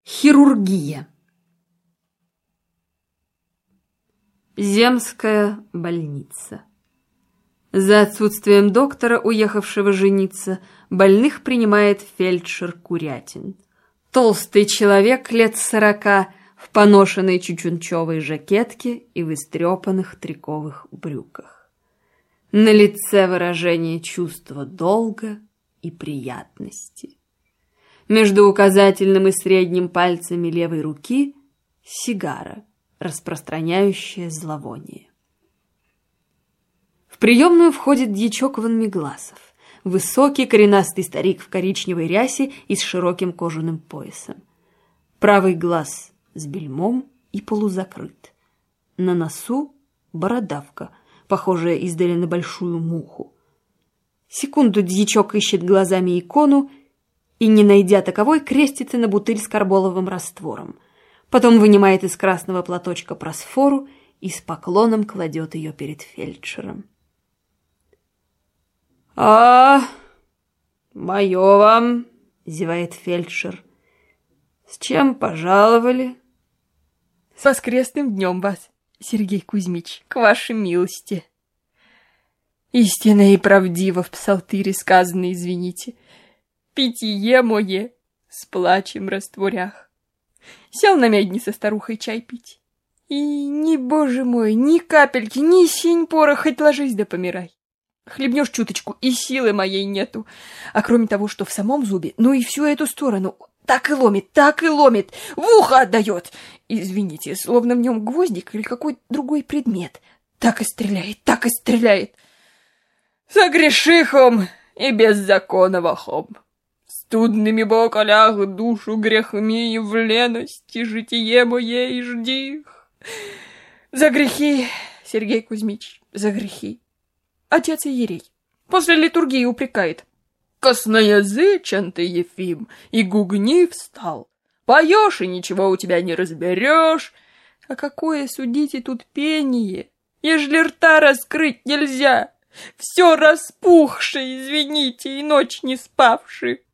Хирургия. Земская больница. За отсутствием доктора, уехавшего жениться, больных принимает фельдшер Курятин. Толстый человек лет 40 в поношенной чучунчевой жакетке и в истрепанных триковых брюках. На лице выражение чувства долга и приятности. Между указательным и средним пальцами левой руки сигара, распространяющая зловоние. В приемную входит дьячок Ванмегласов, высокий коренастый старик в коричневой рясе и с широким кожаным поясом. Правый глаз с бельмом и полузакрыт. На носу бородавка, похожая издали на большую муху. Секунду дьячок ищет глазами икону и, не найдя таковой, крестится на бутыль с карболовым раствором. Потом вынимает из красного платочка просфору и с поклоном кладет ее перед фельдшером. «А, мое вам!» — зевает фельдшер. «С чем пожаловали?» «С воскресным днем вас, Сергей Кузьмич, к вашей милости!» «Истинно и правдиво в псалтыре сказано, извините, питье мое с плачем растворях. Сел на медне со старухой чай пить, и ни, боже мой, ни капельки, ни синь пора, хоть ложись да помирай. Хлебнешь чуточку, и силы моей нету. А кроме того, что в самом зубе, ну и всю эту сторону так и ломит, в ухо отдает. Извините, словно в нем гвоздик или какой другой предмет. Так и стреляет. Согрешихом и беззаконовахом. Студными боколях душу грехми в лености житие моей жди. За грехи, Сергей Кузьмич, за грехи. Отец иерей после литургии упрекает. Косноязычен ты, Ефим, и гугнив стал. Поешь, и ничего у тебя не разберешь. А какое, судите, тут пение, ежели рта раскрыть нельзя. Все распухшее, извините, и ночь не спавши.